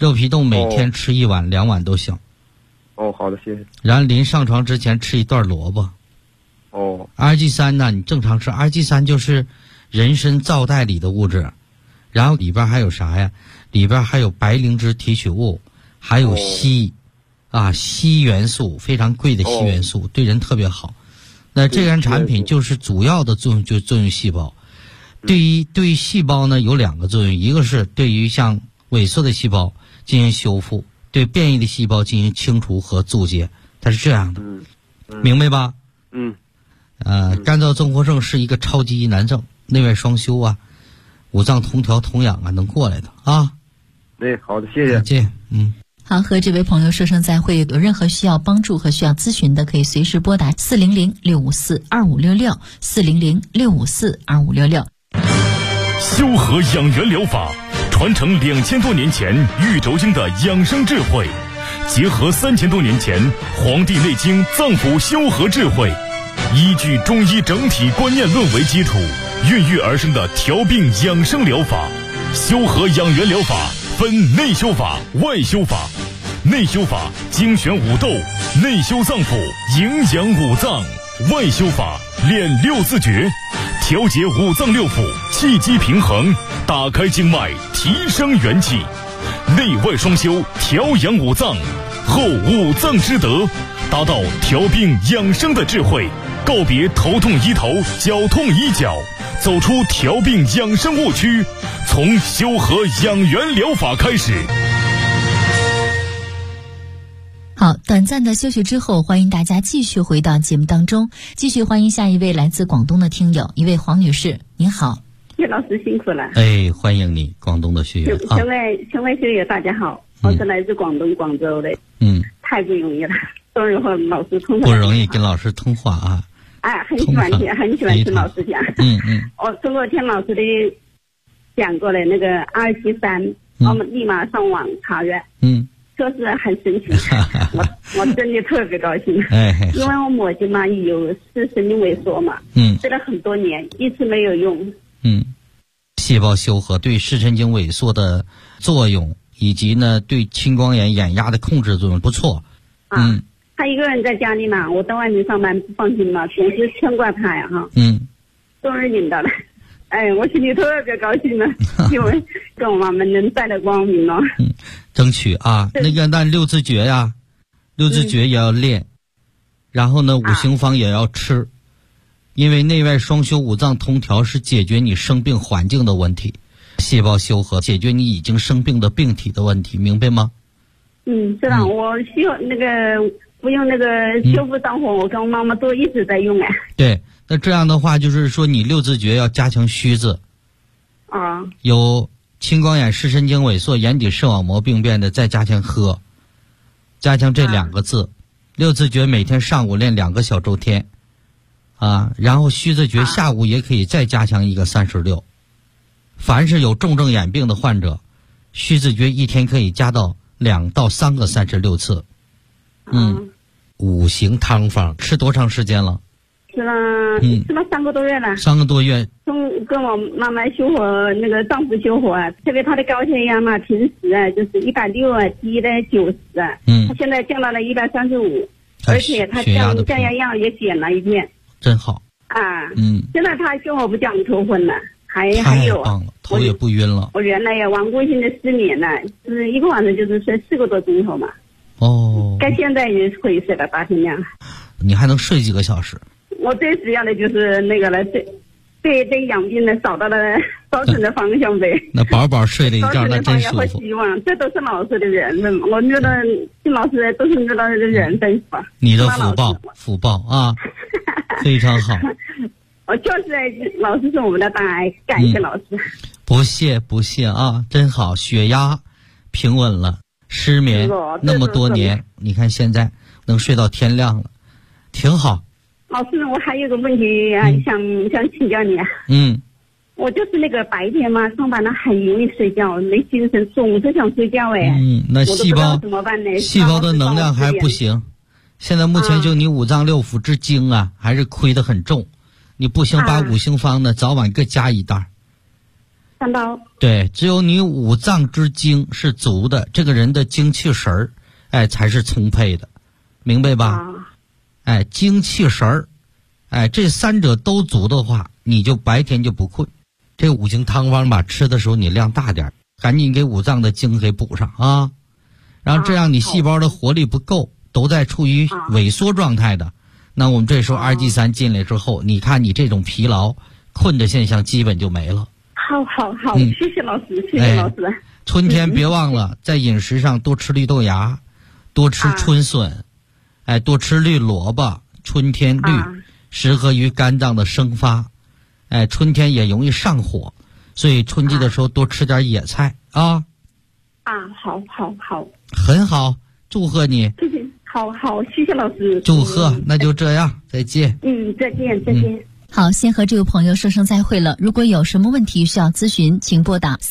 肉皮冻每天吃1碗2碗都行。 哦，好的，谢谢。 然后临上床之前吃一段萝卜。 哦。 RG3呢，你正常吃 RG3就是人参皂苷里的物质，然后里边还有啥呀？里边还有白灵芝提取物，还有硒，硒元素，非常贵的硒元素，对人特别好。那这样产品就是主要的作用就是作用细胞，对于细胞呢有2个作用，一个是对于像萎缩的细胞进行修复，对变异的细胞进行清除和阻截，它是这样的，明白吧？干燥综合症是一个超级疑难症，内外双修啊，五脏同调同养啊，能过来的啊。 对，好的，谢谢。 再见。 好，和这位朋友说声再会。有任何需要帮助和需要咨询的，可以随时拨打400-654-2566 400-654-2566。 修和养元疗法传承2000多年前玉轴经的养生智慧，结合3000多年前《黄帝内经》脏腑修和智慧，依据中医整体观念论为基础，孕育而生的调病养生疗法。修和养元疗法分内修法、外修法。内修法精选五斗，内修脏腑，营养五脏；外修法练6字诀，调节五脏六腑，气机平衡，打开经脉，提升元气。内外双修，调养五脏，后五脏之德，达到调病养生的智慧，告别头痛医头，脚痛医脚，走出调病养生误区，从修和养元疗法开始。 好，短暂的休息之后，欢迎大家继续回到节目当中，继续欢迎下一位来自广东的听友，一位黄女士，您好。 叶老师辛苦了。 欢迎你，广东的学员。 全外学员大家好，我是来自广东广州的。太不容易了，终于和老师通话。 不容易跟老师通话啊。 很喜欢听老师讲。我通过听老师的讲过的那个273，我们立马上网查阅。说是很神奇，我真的特别高兴。因为我母亲嘛有视神经萎缩嘛，吃了很多年，一直没有用。 细胞修和对视神经萎缩的作用，以及呢对青光眼眼压的控制作用不错。 他一个人在家里嘛，我在外面上班不放心嘛，总是牵挂他呀哈。终于领到了。我心里特别高兴了，因为跟我妈妈能带来光明了。 争取啊，那6字诀呀，6字诀也要练，然后呢，五行方也要吃，因为内外双修、五脏同调是解决你生病环境的问题，细胞修和解决你已经生病的病体的问题，明白吗？ 知道。我需要那个不用那个修复脏腑，我跟我妈妈都一直在用。 对。那这样的话，就是说你6字诀要加强虚字，有青光眼、视神经萎缩、眼底视网膜病变的，再加强呵，加强这2个字。6字诀每天上午练2个小周天，然后虚字诀下午也可以再加强一个36。凡是有重症眼病的患者，虚字诀一天可以加到2到3个36次。五行汤方吃多长时间了？ 吃了3个多月了。 3个多月。 从跟我妈妈修和那个丈夫修和，特别他的高血压嘛，平时就是160低的90他现在降到了135，而且他降压药也减了一遍。 真好。 现在他跟我不讲头昏了，还有太棒了，头也不晕了。 我原来顽固性的失眠了，就是一个晚上就是睡4个多钟头嘛。该现在也可以睡到8天亮。 你还能睡几个小时？ 我最主要的就是那个了，对养病的找到了早晨的方向呗。那饱饱睡了一觉，那真舒服。 希望这都是老师的缘分，我觉得听老师都是遇到的缘分吧。 你的福报啊，非常好。 我就是老师是我们的大爱，感谢老师。 不谢啊，真好，血压平稳了，失眠那么多年，你看现在能睡到天亮了，挺好。 老师，我还有个问题想请教你。我就是那个白天嘛，上班了很容易睡觉，没精神，总是想睡觉。 那细胞怎么办呢？ 细胞的能量还不行。现在目前就你五脏六腑之精还是亏得很重。你不行，把五行方呢早晚各加一袋。 3刀。 对，只有你五脏之精是足的，这个人的精气神儿，哎，才是充沛的，明白吧？哎，精气神儿，哎，这3者都足的话，你就白天就不困。这5行汤方吧，吃的时候你量大点，赶紧给五脏的精给补上啊。然后这样你细胞的活力不够，都在处于萎缩状态的，那我们这时候2G3进来之后，你看你这种疲劳困的现象基本就没了。 好，谢谢老师，谢谢老师。 春天别忘了在饮食上多吃绿豆芽，多吃春笋，哎，多吃绿萝卜，春天绿，适合于肝脏的生发，哎，春天也容易上火，所以春季的时候多吃点野菜啊。 好， 很好，祝贺你。 谢谢，好，谢谢老师。 祝贺，那就这样，再见。 再见。 好，先和这位朋友说声再会了。如果有什么问题需要咨询，请拨打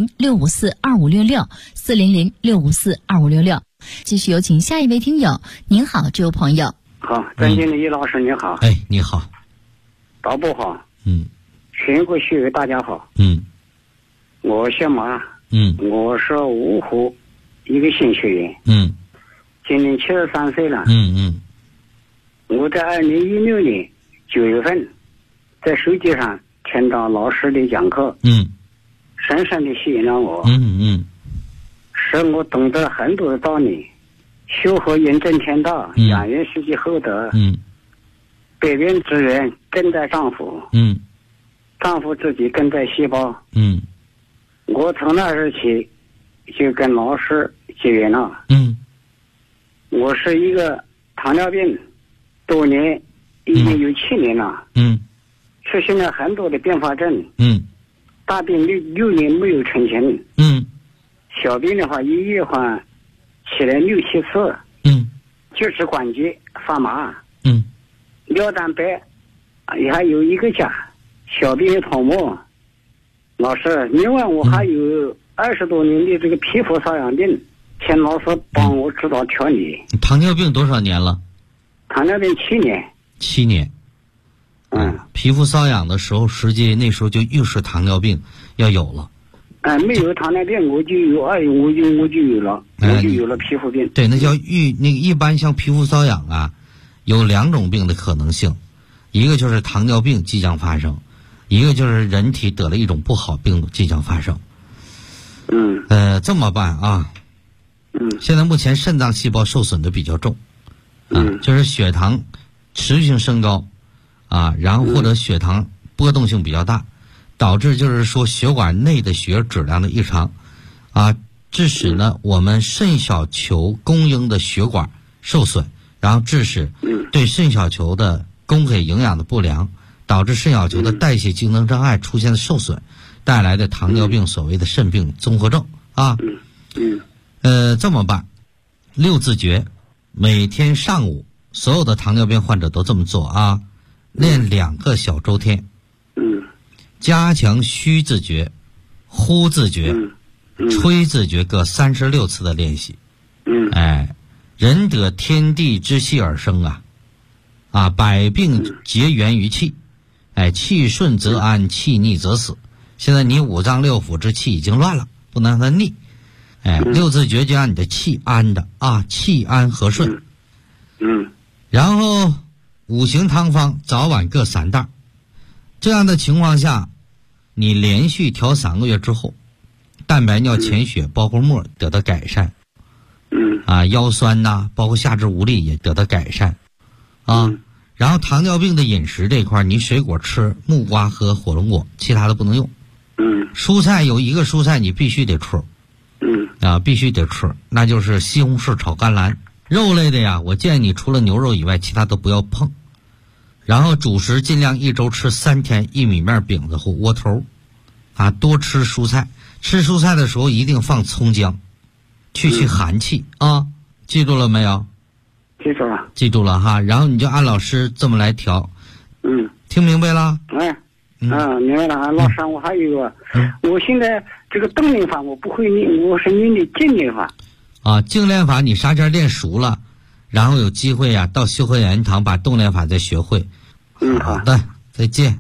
400-654-2566，400-654-2566。继续有请下一位听友。您好，这位朋友。 好，张经理老师你好。 哎，你好。 导播好。全国学友大家好。我姓马。我是芜湖一个新学员。今年73岁了。我在2016年9月份在手机上听到老师的讲课，深深的吸引了我，使我懂得很多的道理，修和印证天道，养元施己厚德，百病之源根在脏腑，脏腑自己根在细胞，我从那时起就跟老师结缘了，我是一个糖尿病，多年已经有7年了，出现了很多的并发症，大病6年没有成型，小病的话一月换起来6、7次，就是关节发麻，尿蛋白也还有1个加，小病有泡沫。老师，另外我还有20多年的这个皮肤瘙痒病，请老师帮我指导调理。 糖尿病多少年了？ 糖尿病7年。 7年。皮肤瘙痒的时候，实际那时候就预示糖尿病要有了。 没有糖尿病我就有我就有了，我就有了皮肤病。 对，那叫一般像皮肤瘙痒啊，有2种病的可能性，一个就是糖尿病即将发生，一个就是人体得了一种不好病即将发生。这么办啊？现在目前肾脏细胞受损的比较重，就是血糖持续性升高，然后或者血糖波动性比较大，导致就是说血管内的血质量的异常，致使呢我们肾小球供应的血管受损，然后致使对肾小球的供给营养的不良，导致肾小球的代谢机能障碍出现的受损，带来的糖尿病，所谓的肾病综合症啊。这么办，6字诀，每天上午所有的糖尿病患者都这么做啊，练2个小周天。加强虚字诀、呼字诀、吹字诀各36次的练习。人得天地之气而生百病皆源于气，气顺则安，气逆则死。现在你5脏6腑之气已经乱了，不能让它逆。6字诀就让你的气安的气安和顺。然后5行汤方早晚各3袋。这样的情况下，你连续调3个月之后，蛋白尿潜血包括沫得到改善，腰酸包括下肢无力也得到改善然后糖尿病的饮食这一块，你水果吃木瓜和火龙果，其他的不能用。蔬菜有1个蔬菜你必须得吃，必须得吃，那就是西红柿炒甘蓝。肉类的呀，我建议你除了牛肉以外，其他都不要碰。然后主食尽量1周吃3天薏米面饼子或窝头，多吃蔬菜。吃蔬菜的时候一定放葱姜，去寒气记住了没有？ 记住了。 记住了哈。然后你就按老师这么来调。听明白了？ 明白了。老师，我还有一个，我现在这个动练法我不会练，我是练的静练法。 静练法你啥前练熟了，然后有机会到修和养元堂把动练法再学会。好的，再见。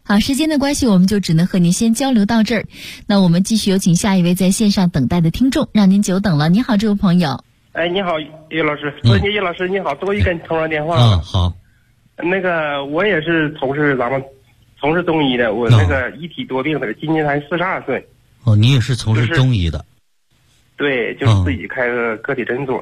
好，时间的关系，我们就只能和您先交流到这儿。那我们继续有请下一位在线上等待的听众，让您久等了。你好，这位朋友。 哎，你好，叶老师。叶老师你好，终于跟你通上电话了。 好。 那个我也是从事中医的，我那个一体多病的，今年才42岁。 哦，你也是从事中医的。 对，就是自己开个个体诊所。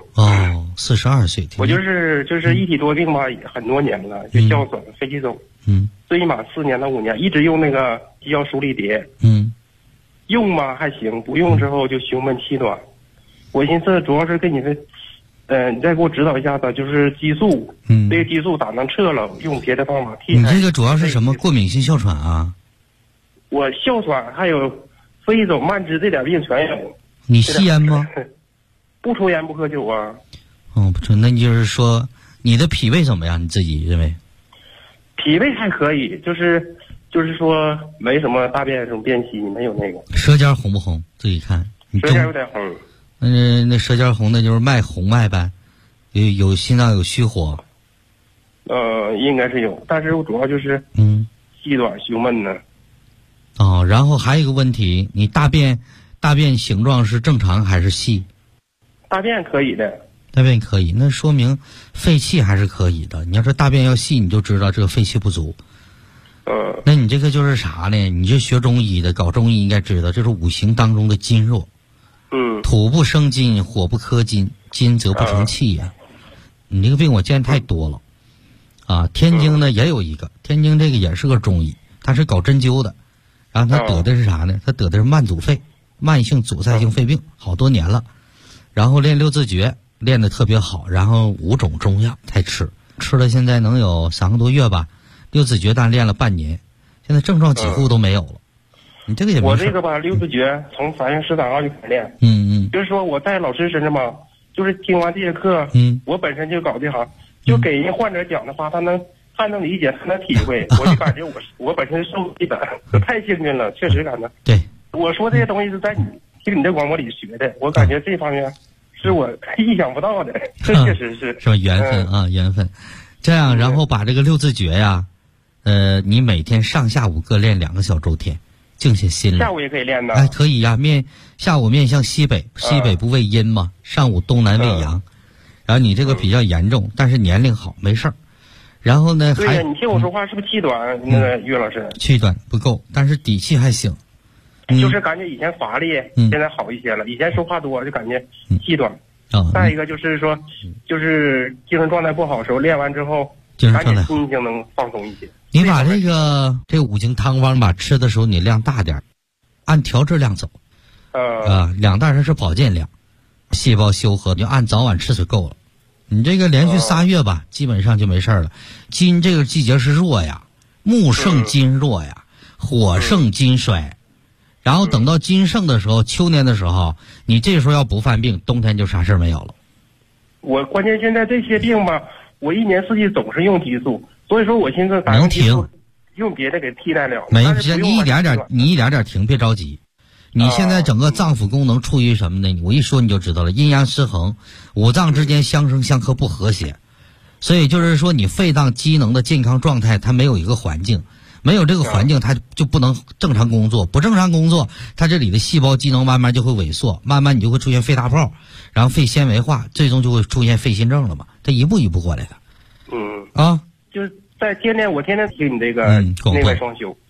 42岁。 我就是一体多病吧，很多年了，就哮喘、肺气肿。最码4年到5年，一直用那个肌药舒力蝶。用吧还行，不用之后就胸闷气短。我寻思主要是跟你的，你再给我指导一下子，就是激素。这个激素咋能撤了？用别的方法替代。 你这个主要是什么过敏性哮喘啊？ 我哮喘还有肺气肿、慢支这点病全有。 你吸烟吗？ 不抽烟不喝酒啊。 不抽，那你就是说你的脾胃怎么样？你自己认为？ 脾胃还可以，就是说没什么大便什么便稀，没有那个。 舌尖红不红？自己看。 舌尖有点红。 那舌尖红的就是红脉呗，有心脏有虚火。 应该是有，但是我主要就是气短胸闷呢。 然后还有一个问题，你大便形状是正常还是细？ 大便可以的。 大便可以，那说明肺气还是可以的。你要说大便要细，你就知道这个肺气不足。那你这个就是啥呢？你这学中医的，搞中医应该知道，这是五行当中的金弱。土不生金，火不克金，金则不成气呀。你这个病我见太多了。天津呢也有一个，天津这个也是个中医，他是搞针灸的，然后他得的是啥呢？他得的是慢阻肺，慢性阻塞性肺病，好多年了。然后练六字诀练得特别好，然后5种中药才吃了，现在能有3个多月吧。六字诀但练了半年，现在症状几乎都没有了。你这个也没事。 我这个吧，六字诀从3月13号就开始练。就是说我在老师身上嘛，就是听完这节课，我本身就搞这行，就给人患者讲的话，他能理解，他能体会，我就感觉我本身受益的，太幸运了，确实感觉。 对， 我说这些东西是在听你的广播里学的，我感觉这方面是我意想不到的，这确实是。 是吧？缘分啊，缘分。这样，然后把这个六字诀呀，你每天上下午各练2个小周天，静下心来。 下午也可以练的。 哎，可以呀，下午面向西北，西北不为阴嘛，上午东南为阳。然后你这个比较严重，但是年龄好，没事儿。然后呢， 对呀，你听我说话是不是气短？那个岳老师， 气短不够，但是底气还行。 就是感觉以前乏力，现在好一些了。以前说话多就感觉气短。再一个就是说，就是精神状态不好的时候，练完之后，感觉心情能放松一些。 你把这个五行汤方吧，吃的时候你量大点，按调制量走。2袋它是保健量，细胞修和就按早晚吃就够了。你这个连续3月吧，基本上就没事了。金这个季节是弱呀，木盛金弱呀，火盛金衰。然后等到金盛的时候，秋年的时候，你这时候要不犯病，冬天就啥事没有了。 我关键现在这些病吧，我一年四季总是用激素，所以说我现在能停， 用别的给替代了。 没，你一点点停，别着急。你现在整个脏腑功能处于什么呢？我一说你就知道了，阴阳失衡，五脏之间相生相克不和谐，所以就是说你肺脏机能的健康状态，它没有一个环境。没有这个环境，它就不能正常工作。不正常工作，它这里的细胞机能慢慢就会萎缩，慢慢你就会出现肺大泡，然后肺纤维化，最终就会出现肺心症了嘛。它一步一步过来的。 就是在我天天听你这个内外双修。